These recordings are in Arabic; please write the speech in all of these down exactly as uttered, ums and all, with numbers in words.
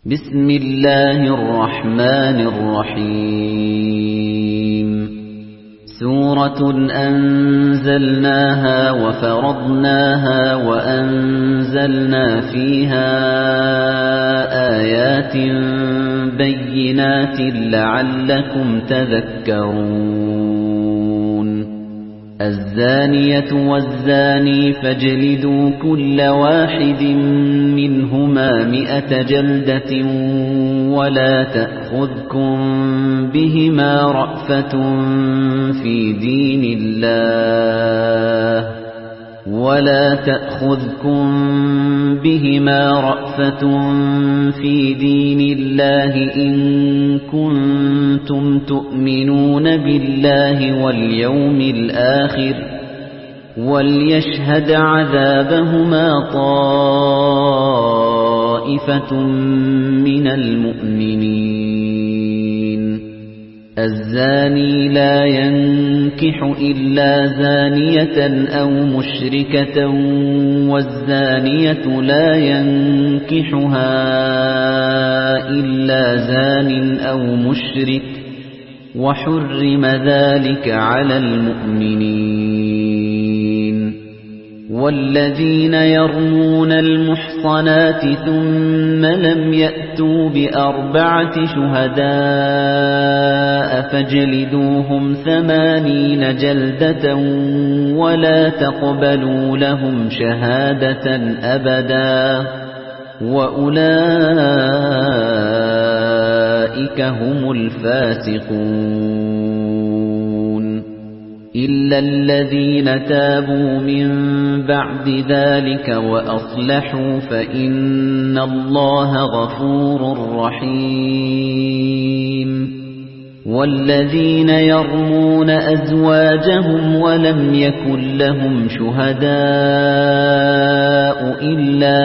بسم الله الرحمن الرحيم سورة أنزلناها وفرضناها وأنزلنا فيها آيات بينات لعلكم تذكرون الزانية والزاني فاجلدوا كل واحد منهما مئة جلدة ولا تأخذكم بهما رأفة في دين الله ولا تأخذكم بهما رأفة في دين الله إن كنتم تؤمنون بالله واليوم الآخر وليشهد عذابهما طائفة من المؤمنين الزاني لا ينكح إلا زانية أو مشركة والزانية لا ينكحها إلا زان أو مشرك وحرم ذلك على المؤمنين والذين يرمون المحصنات ثم لم يأتوا بأربعة شهداء فاجلدوهم ثمانين جلدة ولا تقبلوا لهم شهادة أبدا وأولئك هم الفاسقون إلا الذين تابوا من بعد ذلك وأصلحوا فإن الله غفور رحيم والذين يرمون أزواجهم ولم يكن لهم شهداء إلا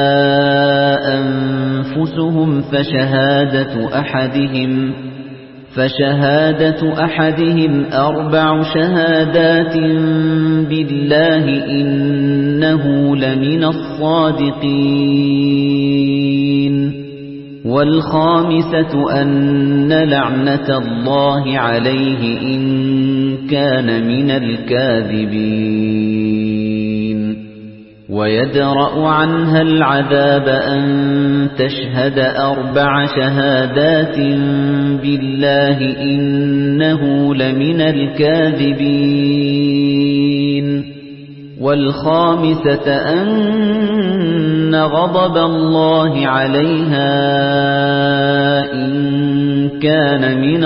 أنفسهم فشهادة أحدهم فشهادة أحدهم أربع شهادات بالله إنه لمن الصادقين والخامسة أن لعنة الله عليه إن كان من الكاذبين ويدرأ عنها العذاب أن تشهد أربع شهادات بالله إنه لمن الكاذبين والخامسة أن غضب الله عليها إن كان من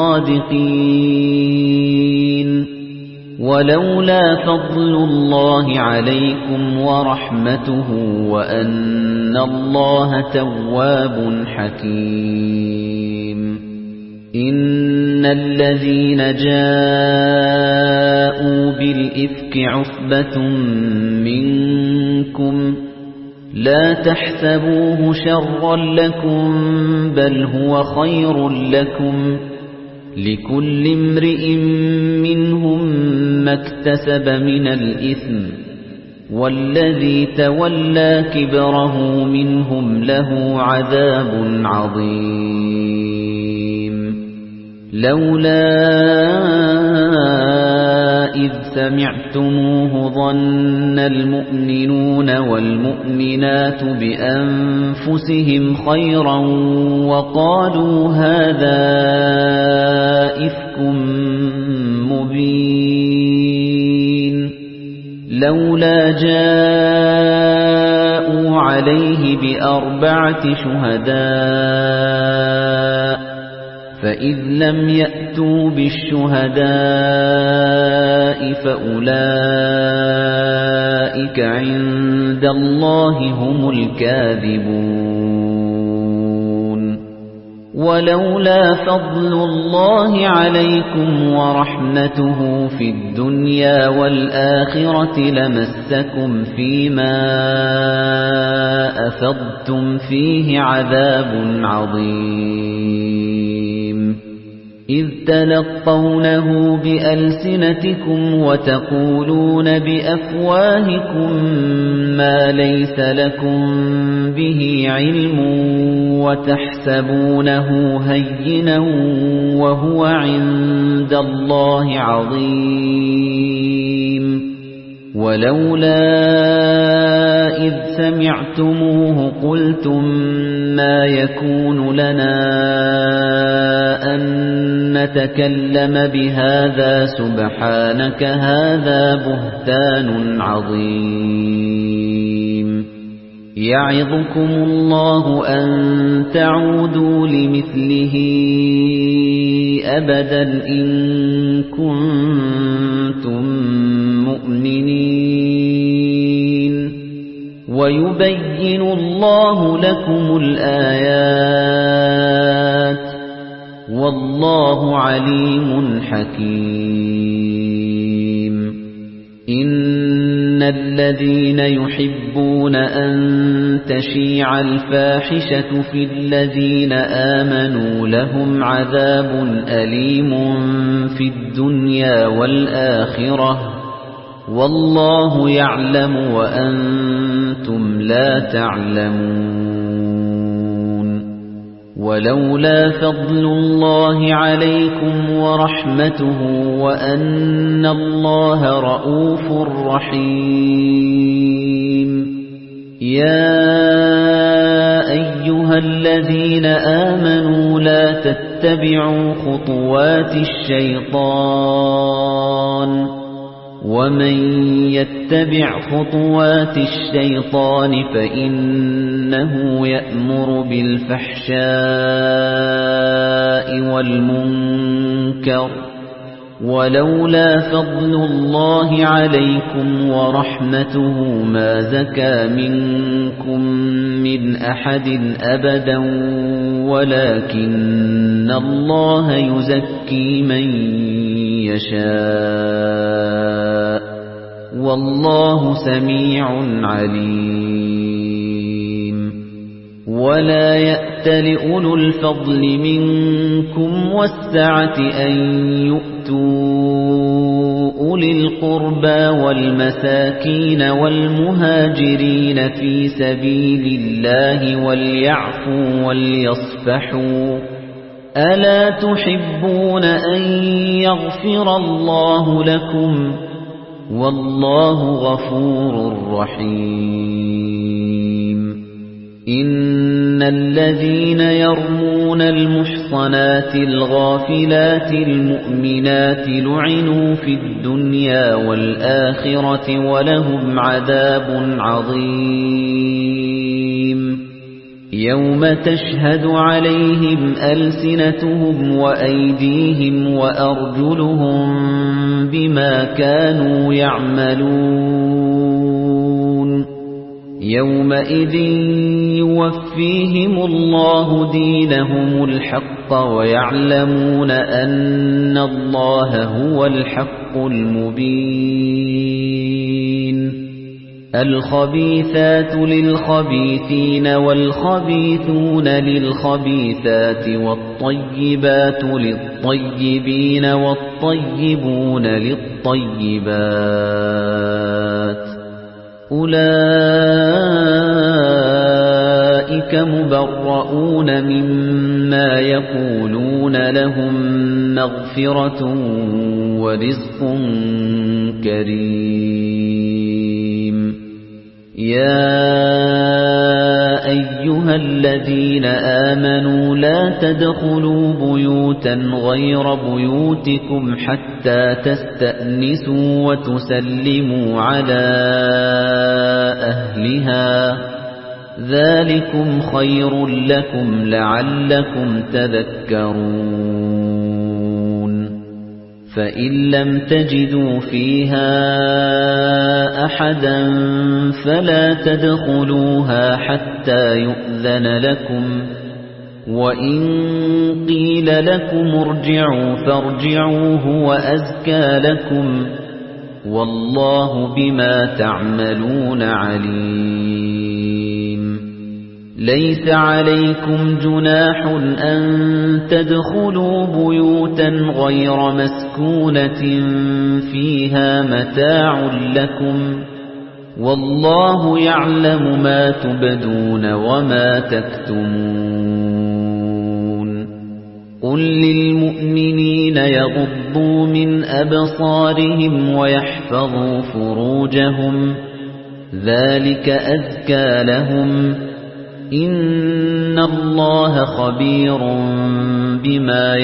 الصادقين ولولا فضل الله عليكم ورحمته وأن الله تواب حكيم إن الذين جاءوا بالإفك عصبة منكم لا تحسبوه شرا لكم بل هو خير لكم لكل امرئ منهم ما اكتسب من الإثم والذي تولى كبره منهم له عذاب عظيم لولا إذ سمعتموه ظن المؤمنون والمؤمنات بأنفسهم خيرا وقالوا هذا إفك مبين لولا جاءوا عليه بأربعة شهداء فإذ لم يأتوا بالشهداء فأولئك عند الله هم الكاذبون ولولا فضل الله عليكم ورحمته في الدنيا والآخرة لمسكم فيما أفضتم فيه عذاب عظيم إِذْ تَلَقَّوْنَهُ بِأَلْسِنَتِكُمْ وَتَقُولُونَ بِأَفْوَاهِكُم مَّا لَيْسَ لَكُم بِهِ عِلْمٌ وَتَحْسَبُونَهُ هَيِّنًا وَهُوَ عِندَ اللَّهِ عَظِيمٌ وَلَوْلَا إِذْ سَمِعْتُمُوهُ قُلْتُم مَّا يَكُونُ لَنَا أَن نَّتَكَلَّمَ بِهَذَا سُبْحَانَكَ هَذَا بُهْتَانٌ عَظِيمٌ يَعِظُكُمُ اللَّهُ أَن تَعُودُوا لِمِثْلِهِ أَبَدًا إِن كُنتُم مُّؤْمِنِينَ وَيُبَيِّنُ اللَّهُ لَكُمُ الْآيَاتِ وَاللَّهُ عَلِيمٌ حَكِيمٌ إِنَّ الَّذِينَ يُحِبُّونَ أَن تَشِيعَ الْفَاحِشَةُ فِي الَّذِينَ آمَنُوا لَهُمْ عَذَابٌ أَلِيمٌ فِي الدُّنْيَا وَالْآخِرَةِ وَاللَّهُ يَعْلَمُ وَأَنتُمْ لَا تَعْلَمُونَ وَلَوْلَا فَضْلُ اللَّهِ عَلَيْكُمْ وَرَحْمَتُهُ وَأَنَّ اللَّهَ رَءُوفٌ رَّحِيمٌ يَا أَيُّهَا الَّذِينَ آمَنُوا لَا تَتَّبِعُوا خُطُوَاتِ الشَّيْطَانِ وَمَن يَتَّبِعْ خُطُوَاتِ الشَّيْطَانِ فَإِنَّهُ يَأْمُرُ بِالْفَحْشَاءِ وَالْمُنكَرِ وَلَوْلَا فَضْلُ اللَّهِ عَلَيْكُمْ وَرَحْمَتُهُ مَا زَكَى مِنكُم مِّنْ أَحَدٍ أَبَدًا وَلَكِنَّ اللَّهَ يُزَكِّي مَن يَشَاءُ وَاللَّهُ سَمِيعٌ عَلِيمٌ وَلَا يَأْتَلِ أُولُو الْفَضْلِ مِنكُمْ وَالسَّعَةِ أَن يُؤْتُوا أُولِي الْقُرْبَى وَالْمَسَاكِينَ وَالْمُهَاجِرِينَ فِي سَبِيلِ اللَّهِ وَلْيَعْفُوا وَلْيَصْفَحُوا أَلَا تُحِبُّونَ أَن يَغْفِرَ اللَّهُ لَكُمْ وَاللَّهُ غَفُورٌ رَّحِيمٌ إِنَّ الَّذِينَ يَرْمُونَ الْمُحْصَنَاتِ الْغَافِلَاتِ الْمُؤْمِنَاتِ لُعِنُوا فِي الدُّنْيَا وَالْآخِرَةِ وَلَهُمْ عَذَابٌ عَظِيمٌ يَوْمَ تَشْهَدُ عَلَيْهِمْ أَلْسِنَتُهُمْ وَأَيْدِيهِمْ وَأَرْجُلُهُم بِمَا كَانُوا يَعْمَلُونَ يَوْمَئِذٍ يُوَفِّيهِمُ اللَّهُ دِينَهُمُ الْحَقَّ وَيَعْلَمُونَ أَنَّ اللَّهَ هُوَ الْحَقُّ الْمُبِينُ الْخَبِيثَاتُ لِلْخَبِيثِينَ وَالْخَبِيثُونَ لِلْخَبِيثَاتِ وَالطَّيِّبَاتُ لِلطَّيِّبِينَ وَالطَّيِّبُونَ لِلطَّيِّبَاتِ أُولَئِكَ مُبَرَّؤُونَ مِمَّا يَقُولُونَ لَهُم مَّغْفِرَةٌ وَرِزْقٌ كَرِيمٌ يَا أَيُّهَا الَّذِينَ آمَنُوا لَا تَدْخُلُوا بُيُوتًا غَيْرَ بُيُوتِكُمْ حَتَّى تَسْتَأْنِسُوا وَتُسَلِّمُوا عَلَى أَهْلِهَا ذَلِكُمْ خَيْرٌ لَّكُمْ لَعَلَّكُمْ تَذَكَّرُونَ فَإِن لَّمْ تَجِدُوا فِيهَا أَحَدًا فَلَا تَدْخُلُوهَا حَتَّى يُؤْذَنَ لَكُمْ وَإِن قِيلَ لَكُمُ ارْجِعُوا فَارْجِعُوا هُوَ أَزْكَىٰ لَكُمْ وَاللَّهُ بِمَا تَعْمَلُونَ عَلِيمٌ لَيْسَ عَلَيْكُمْ جُنَاحٌ أَن تَدْخُلُوا بُيُوتًا غَيْرَ مَسْكُونَةٍ فِيهَا مَتَاعٌ لَّكُمْ وَاللَّهُ يَعْلَمُ مَا تُبْدُونَ وَمَا تَكْتُمُونَ قُل لِّلْمُؤْمِنِينَ يَغُضُّوا مِنْ أَبْصَارِهِمْ وَيَحْفَظُوا فُرُوجَهُمْ ذَلِكَ أَزْكَىٰ لَهُمْ إِنَّ اللَّهَ خَبِيرٌ بِمَا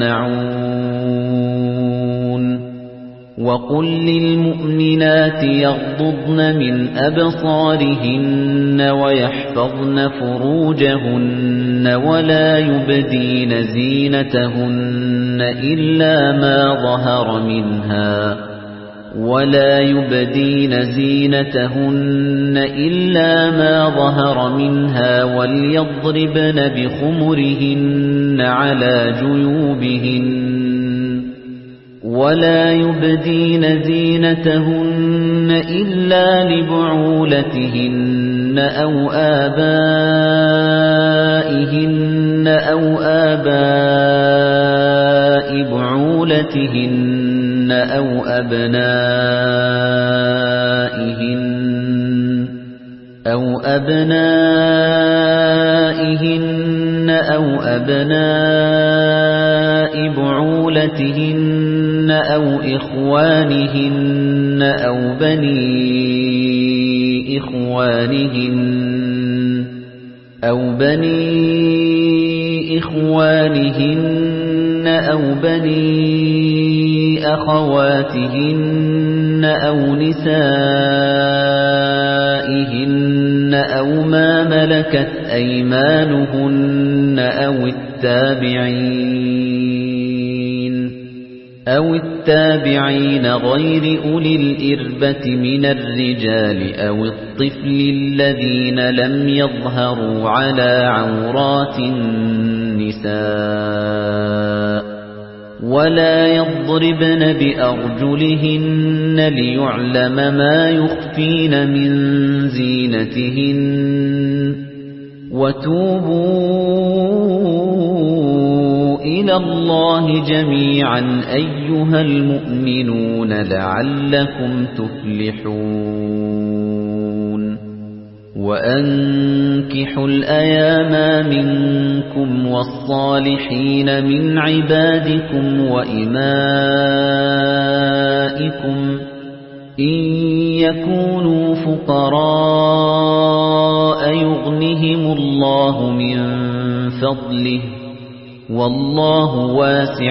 يَصْنَعُونَ وَقُل لِّلْمُؤْمِنَاتِ يَغْضُضْنَ مِنْ أَبْصَارِهِنَّ وَيَحْفَظْنَ فُرُوجَهُنَّ وَلَا يُبْدِينَ زِينَتَهُنَّ إِلَّا مَا ظَهَرَ مِنْهَا وَلَا يُبْدِينَ زِينَتَهُنَّ إِلَّا مَا ظَهَرَ مِنْهَا وَلْيَضْرِبْنَ بِخُمُرِهِنَّ عَلَى جُيُوبِهِنَّ وَلَا يُبْدِينَ زِينَتَهُنَّ إِلَّا لِبُعُولَتِهِنَّ أَوْ آبَائِهِنَّ أَوْ آبَاءِ بُعُولَتِهِنَّ أَوْ أَبْنَائِهِنَّ أَوْ أَبْنَائِهِنَّ أَوْ أَبْنَاءِ بُعُولَتِهِنَّ أَوْ إِخْوَانِهِنَّ أَوْ بَنِي إِخْوَانِهِنَّ أَوْ بَنِي إِخْوَانِهِنَّ أَوْ بَنِي أَخَوَاتِهِنَّ أَوْ نِسَائِهِنَّ أَوْ مَا مَلَكَتْ أَيْمَانُهُنَّ أَوِ التَّابِعِينَ أَوِ التَّابِعِينَ غَيْرِ أُولِي الْإِرْبَةِ مِنَ الرِّجَالِ أَوِ الطِّفْلِ الَّذِينَ لَمْ يَظْهَرُوا عَلَى عَوْرَاتِ النِّسَاءِ وَلَا يَضْرِبْنَ بِأَرْجُلِهِنَّ لِيُعْلَمَ مَا يُخْفِينَ مِنْ زِينَتِهِنَّ وَتُوبُوا إِلَى اللَّهِ جَمِيعًا أَيُّهَا الْمُؤْمِنُونَ لَعَلَّكُمْ تُفْلِحُونَ وَأَنكِحُوا الْأَيَامَىٰ مِنكُمْ وَالصَّالِحِينَ مِنْ عِبَادِكُمْ وَإِمَائِكُمْ إِن يَكُونُوا فُقَرَاءَ يُغْنِهِمُ اللَّهُ مِن فَضْلِهِ وَاللَّهُ وَاسِعٌ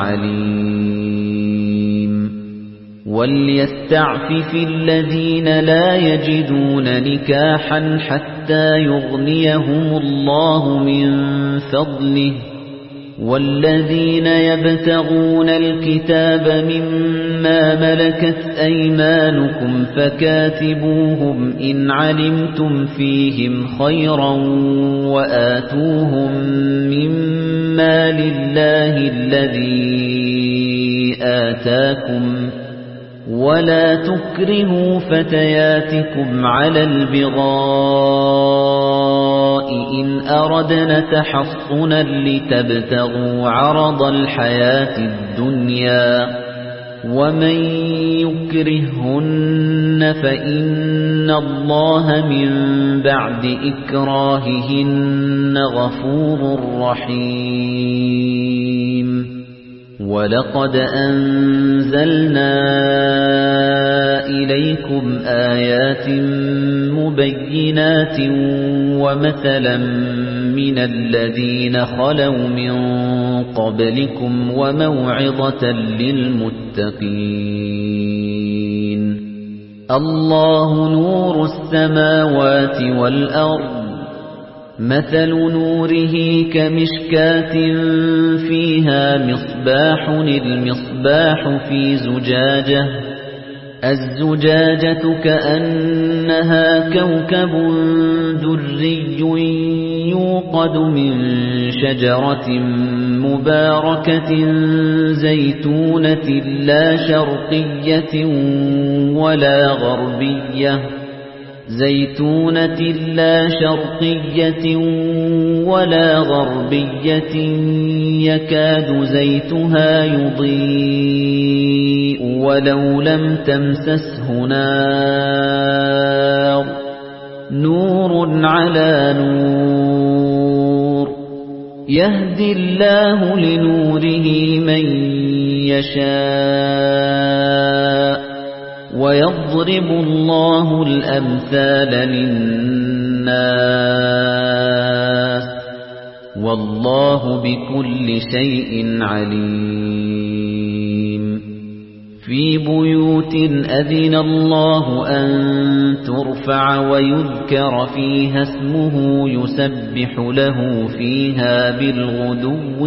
عَلِيمٌ وَلْيَسْتَعْفِفِ الَّذِينَ لَا يَجِدُونَ نِكَاحًا حَتَّى يُغْنِيَهُمُ اللَّهُ مِن فَضْلِهِ وَالَّذِينَ يَبْتَغُونَ الْكِتَابَ مِمَّا مَلَكَتْ أَيْمَانُكُمْ فَكَاتِبُوهُمْ إِنْ عَلِمْتُمْ فِيهِمْ خَيْرًا وَآتُوهُم مِّمَّا لِلَّهِ الَّذِي آتَاكُمْ وَلَا تُكْرِهُوا فَتَيَاتِكُمْ عَلَى الْبِغَاءِ إِنْ أَرَدْنَ تَحَصُّنًا لِتَبْتَغُوا عَرَضَ الْحَيَاةِ الدُّنْيَا وَمَن يُكْرِههُّنَّ فَإِنَّ اللَّهَ مِن بَعْدِ إِكْرَاهِهِنَّ غَفُورٌ رَّحِيمٌ وَلَقَدْ أَنزَلْنَا إِلَيْكُمْ آيَاتٍ مُبَيِّنَاتٍ وَمَثَلًا مِنَ الَّذِينَ خَلَوْا مِن قَبْلِكُمْ وَمَوْعِظَةً لِّلْمُتَّقِينَ اللَّهُ نُورُ السَّمَاوَاتِ وَالْأَرْضِ مَثَلُ نُورِهِ كَمِشْكَاةٍ فِيهَا مِصْبَاحٌ الْمِصْبَاحُ فِي زُجَاجَةٍ الزُّجَاجَةُ كَأَنَّهَا كَوْكَبٌ دُرِّيٌّ يُوقَدُ مِن شَجَرَةٍ مُبَارَكَةٍ زَيْتُونَةٍ لَّا شَرْقِيَّةٍ وَلَا غَرْبِيَّةٍ زَيْتُونَةٍ لَّا شَرْقِيَّةٍ وَلَا غَرْبِيَّةٍ يَكَادُ زَيْتُهَا يُضِيءُ وَلَوْ لَمْ تَمْسَسْهُ نَارٌ نُّورٌ عَلَى نُورٍ يَهْدِي اللَّهُ لِنُورِهِ مَن يَشَاءُ وَيَضْرِبُ اللَّهُ الْأَمْثَالَ لِلنَّاسِ وَاللَّهُ بِكُلِّ شَيْءٍ عَلِيمٌ فِي بُيُوتٍ أَذِنَ اللَّهُ أَن تُرْفَعَ وَيُذْكَرَ فِيهَا اسْمُهُ يُسَبِّحُ لَهُ فِيهَا بِالْغُدُوِّ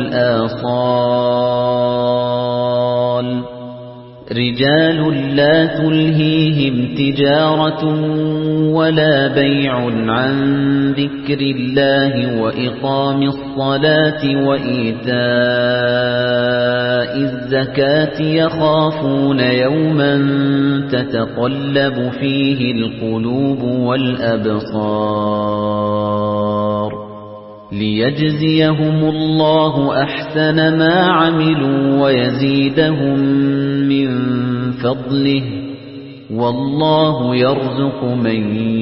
وَالْآصَالِ رِجَالٌ لَّا تُلْهِيهِمْ تِجَارَةٌ وَلَا بَيْعٌ عَن ذِكْرِ اللَّهِ وَإِقَامِ الصَّلَاةِ وَإِيتَاءِ الزَّكَاةِ يَخَافُونَ يَوْمًا تَتَقَلَّبُ فِيهِ الْقُلُوبُ وَالْأَبْصَارُ لِيَجْزِيَهُمُ اللَّهُ أَحْسَنَ مَا عَمِلُوا وَيَزِيدَهُم مِّن فَضْلِهِ وَاللَّهُ يَرْزُقُ مَن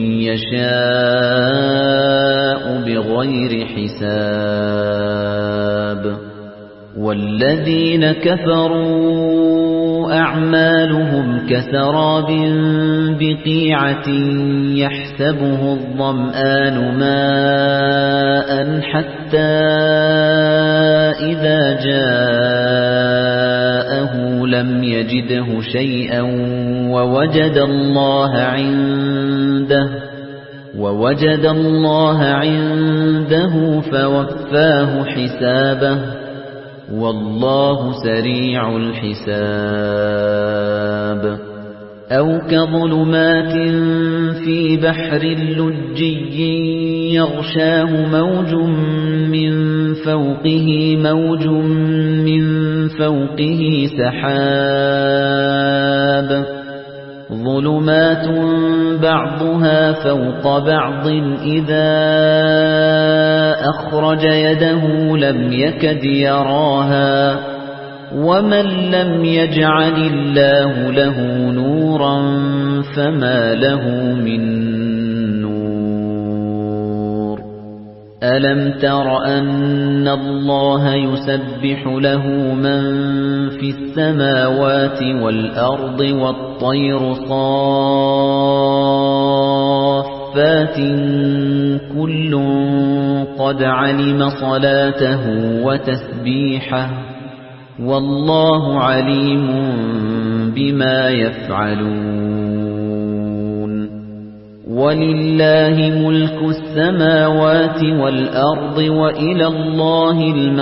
يَشَاءُ بِغَيْرِ حِسَابٍ وَالَّذِينَ كَفَرُوا أَعْمَالُهُمْ كَسَرَابٍ بِقِيعَةٍ يَحْسَبُهُ الظَّمْآنُ مَاءً حَتَّى إِذَا جَاءَهُ لَمْ يَجِدْهُ شَيْئًا وَوَجَدَ اللَّهَ عِندَهُ وَوَجَدَ اللَّهَ عِندَهُ فَوَفَّاهُ حِسَابَهُ وَاللَّهُ سَرِيعُ الْحِسَابِ أَوْ كَظُلُمَاتٍ فِي بَحْرٍ لُجِّيٍّ يَغْشَاهُ مَوْجٌ مِّن فَوْقِهِ مَوْجٌ مِّن فَوْقِهِ سَحَابٌ ظُلُمَاتٌ بَعْضُهَا فَوْقَ بَعْضٍ إِذَا أَخْرَجَ يَدَهُ لَمْ يَكَدْ يَرَاهَا وَمَن لَّمْ يَجْعَلِ اللَّهُ لَهُ نُورًا فَمَا لَهُ مِن نُّورٍ أَلَمْ تَرَ أَنَّ اللَّهَ يُسَبِّحُ لَهُ مَن فِي السَّمَاوَاتِ وَالْأَرْضِ وَالطَّيْرُ صَافَّاتٍ كُلٌّ قَدْ عَلِمَ صَلَاتَهُ وَتَسْبِيحَهُ وَاللَّهُ عَلِيمٌ بِمَا يَفْعَلُونَ وَلِلَّهِ مُلْكُ السَّمَاوَاتِ وَالْأَرْضِ وَإِلَى اللَّهِ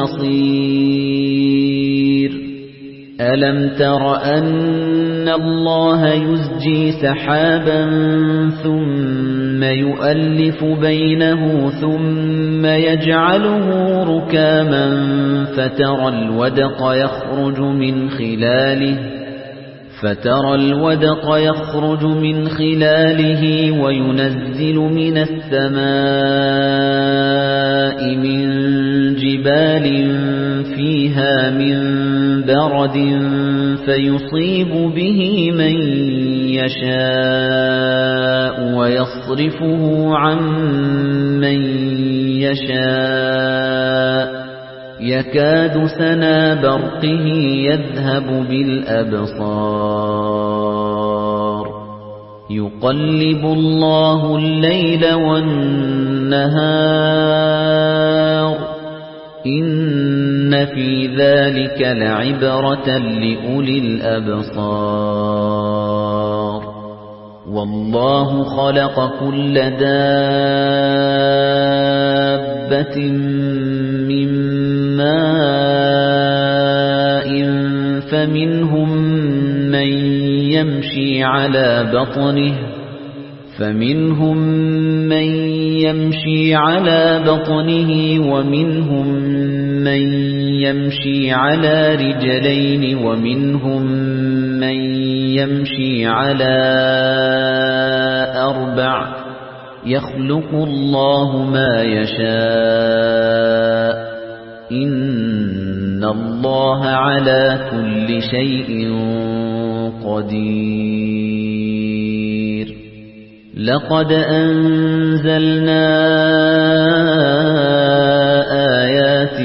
الْمَصِيرُ أَلَمْ تَرَ أَنَّ اللَّهَ يُزْجِي سَحَابًا ثُمَّ يُؤَلِّفُ بَيْنَهُ ثُمَّ يَجْعَلُهُ رُكَامًا فَتَرَى الْوَدْقَ يَخْرُجُ مِنْ خِلَالِهِ فَتَرَى الْوَدْقَ يَخْرُجُ مِنْ خِلَالِهِ وَيُنَزِّلُ مِنَ السَّمَاءِ مِنْ جِبَالٍ فِيهَا مِنْ بَرَدٍ فَيُصِيبُ بِهِ مَن يَشَاءُ وَيَصْرِفُهُ عَن مَّن يَشَاءُ يَكَادُ سَنَا بَرْقِهِ يَذْهَبُ بِالْأَبْصَارِ يُقَلِّبُ اللَّهُ اللَّيْلَ وَالنَّهَارَ إِنَّ فِي ذَلِكَ لَعِبْرَةً لِأُولِي الْأَبْصَارِ وَاللَّهُ خَلَقَ كُلَّ دَابَّةٍ مِّن مَّاءٍ فَمِنْهُم مَّن يَمْشِي عَلَى بَطْنِهِ فَمِنْهُم مَّن يَمْشِي عَلَى بَطْنِهِ وَمِنْهُم مَّن يَمْشِي عَلَى رِجْلَيْنِ وَمِنْهُم مَّن يَمْشِي عَلَى أربع يخلق الله ما يشاء إن الله على كل شيء قدير لقد أنزلنا آيات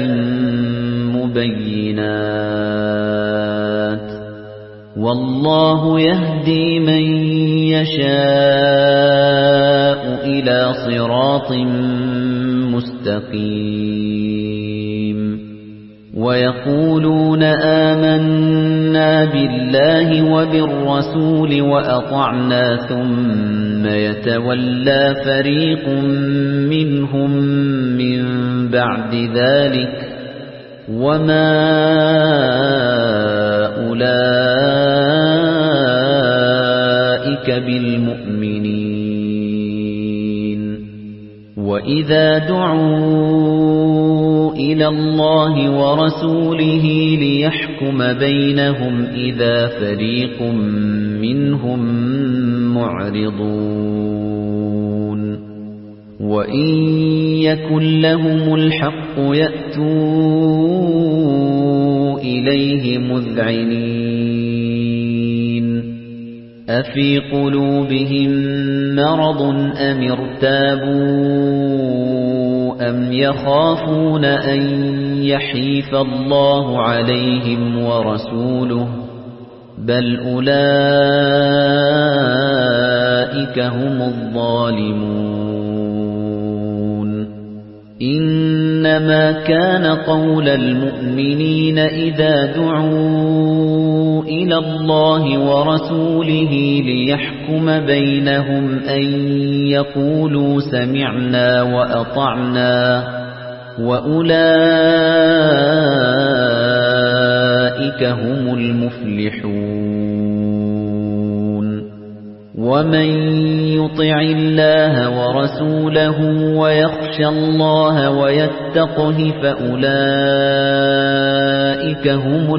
مبينات والله يهدي من يشاء إلى صراط مستقيم ويقولون آمنا بالله وبالرسول وأطعنا ثم يتولى فريق منهم من بعد ذلك وما أولئك بالمؤمنين وإذا دعوا إلى الله ورسوله ليحكم بينهم إذا فريق منهم معرضون وإن يكن لهم الحق يأتوا إليه مذعنين أفي قلوبهم مرض أم ارتابوا أم يخافون أن يحيف الله عليهم ورسوله بل أولئك هم الظالمون إنما كان قول المؤمنين إذا دعوا إلى الله ورسوله ليحكم بينهم أن يقولوا سمعنا وأطعنا وأولئك هم المفلحون ومن يطع الله ورسوله ويخشى الله ويتقه فأولئك هم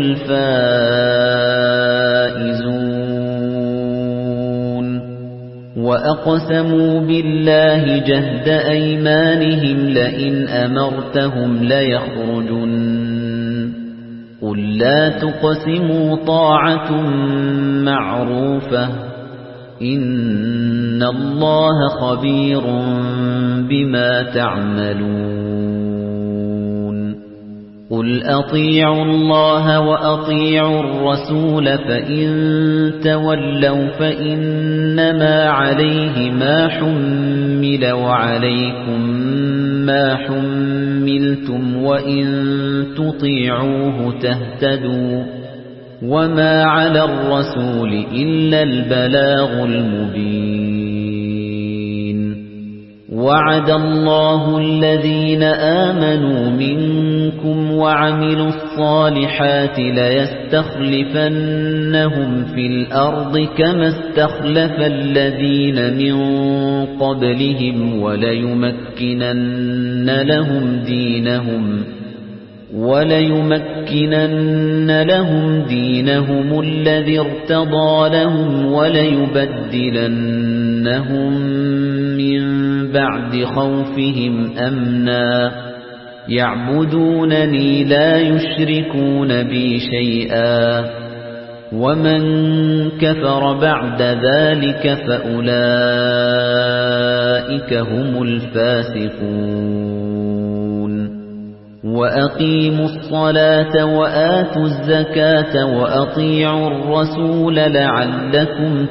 الفائزون وأقسموا بالله جهد أيمانهم لئن أمرتهم ليخرجن قل لا تقسموا طاعة معروفة إن الله خبير بما تعملون قل أطيعوا الله وأطيعوا الرسول فإن تولوا فإنما عليه ما حمل وعليكم ما حملتم وإن تطيعوه تهتدوا وما على الرسول إلا البلاغ المبين وعد الله الذين آمنوا منكم وعملوا الصالحات ليستخلفنهم في الأرض كما استخلف الذين من قبلهم وليمكنن لهم دينهم وَلَيُمَكِّنَنَّ لَهُمْ دِينَهُمُ الَّذِي ارْتَضَىٰ لَهُمْ وَلَيُبَدِّلَنَّهُم مِّن بَعْدِ خَوْفِهِمْ أَمْنًا يَعْبُدُونَنِي لَا يُشْرِكُونَ بِي شَيْئًا وَمَن كَفَرَ بَعْدَ ذَلِكَ فَأُولَٰئِكَ هُمُ الْفَاسِقُونَ وَأَقِيمُوا الصَّلَاةَ وَآتُوا الزَّكَاةَ وَأَطِيعُوا الرَّسُولَ لَعَلَّكُمْ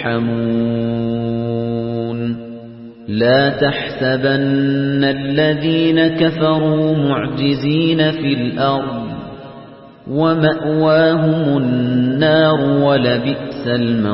تُرْحَمُونَ لَا تَحْسَبَنَّ الَّذِينَ كَفَرُوا مُعْجِزِينَ فِي الْأَرْضِ وَمَأْوَاهُمُ النَّارُ وَلَبِئْسَ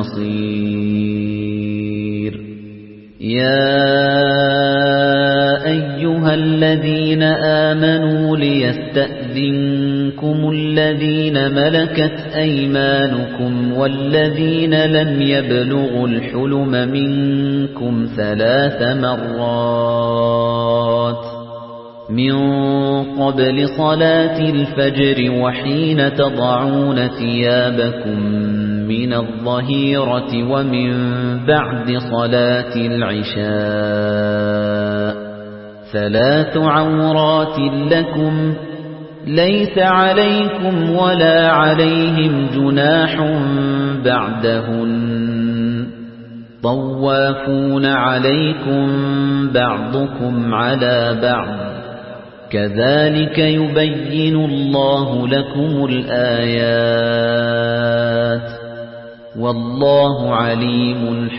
الْمَصِيرُ يَا أَيُّهَا الَّذِينَ آمَنُوا لِيَسْتَأْذِنكُمُ الَّذِينَ مَلَكَتْ أَيْمَانُكُمْ وَالَّذِينَ لَمْ يَبْلُغُوا الْحُلُمَ مِنكُمْ ثَلَاثَ مَرَّاتٍ مِنْ قَبْلِ صَلَاةِ الْفَجْرِ وَحِينَ تَضَعُونَ ثِيَابَكُمْ من الظهيرة ومن بعد صلاة العشاء ثلاث عورات لكم ليس عليكم ولا عليهم جناح بعدهن طوافون عليكم بعضكم على بعض كذلك يبين الله لكم الآيات والله عليم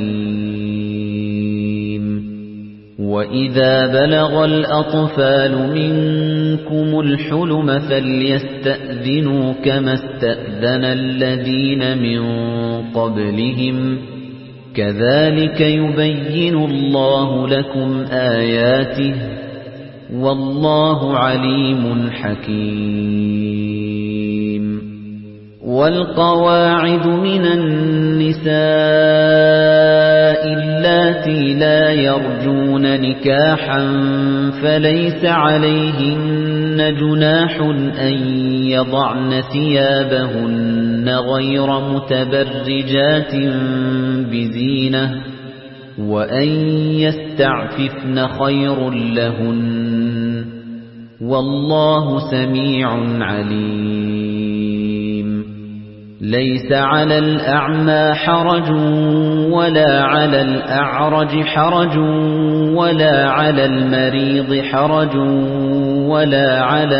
حكيم وإذا بلغ الأطفال منكم الحلم فليستأذنوا كما استأذن الذين من قبلهم كذلك يبين الله لكم آياته والله عليم حكيم والقواعد من النساء اللاتي لا يرجون نكاحا فليس عليهن جناح أن يضعن ثيابهن غير متبرجات بزينة وأن يستعففن خير لهن والله سميع عليم ليس على الأعمى حرج ولا على الأعرج حرج ولا على المريض حرج ولا على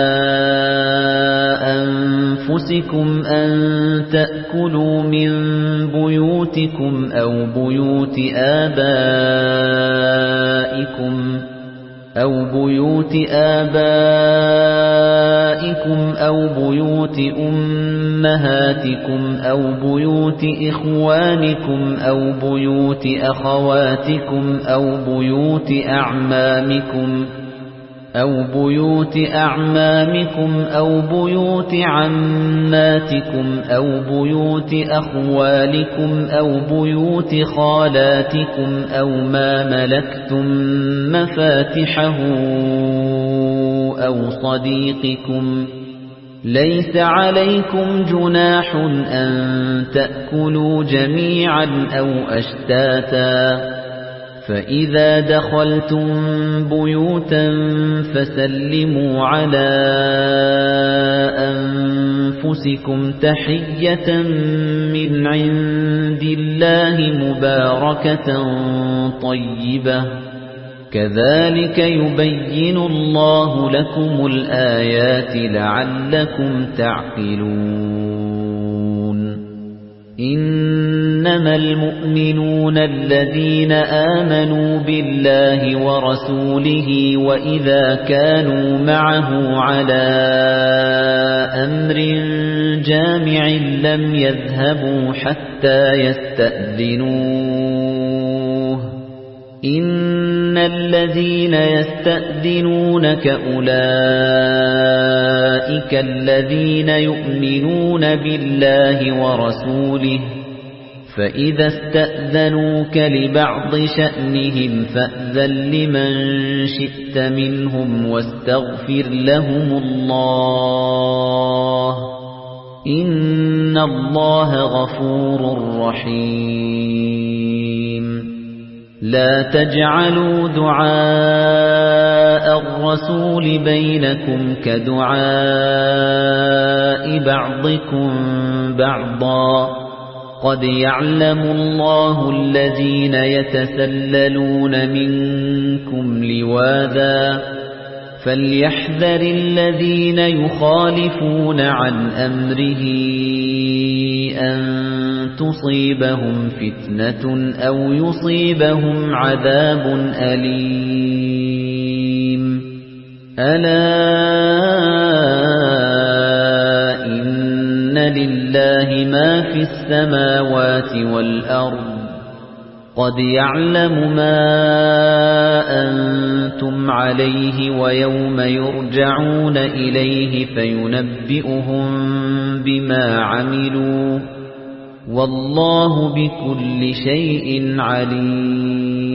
أنفسكم أن تأكلوا من بيوتكم أو بيوت آبائكم أو بيوت آبائكم أو بيوت أمهاتكم أو بيوت إخوانكم أو بيوت أخواتكم أو بيوت أعمامكم أو بيوت أعمامكم أو بيوت عماتكم أو بيوت أخوالكم أو بيوت خالاتكم أو ما ملكتم مفاتحه أو صديقكم ليس عليكم جناح أن تأكلوا جميعا أو أشتاتا فإذا دخلتم بيوتا فسلموا على أنفسكم تحية من عند الله مباركة طيبة كذلك يبين الله لكم الآيات لعلكم تعقلون إنما المؤمنون الذين آمنوا بالله ورسوله وإذا كانوا معه على أمر جامع لم يذهبوا حتى يستأذنوه إن الذين يستأذنونك أولئك الذين يؤمنون بالله ورسوله فإذا استأذنوك لبعض شأنهم فأذن لمن شئت منهم واستغفر لهم الله إن الله غفور رحيم لا تجعلوا دعاء الرسول بينكم كدعاء بعضكم بعضا قد يعلم الله الذين يتسللون منكم لواذا فليحذر الذين يخالفون عن أمره أن تصيبهم فتنة أو يصيبهم عذاب أليم ألا إن لله ما في السماوات والأرض قد يعلم ما أنتم عليه ويوم يرجعون إليه فينبئهم بما عملوا والله بكل شيء عليم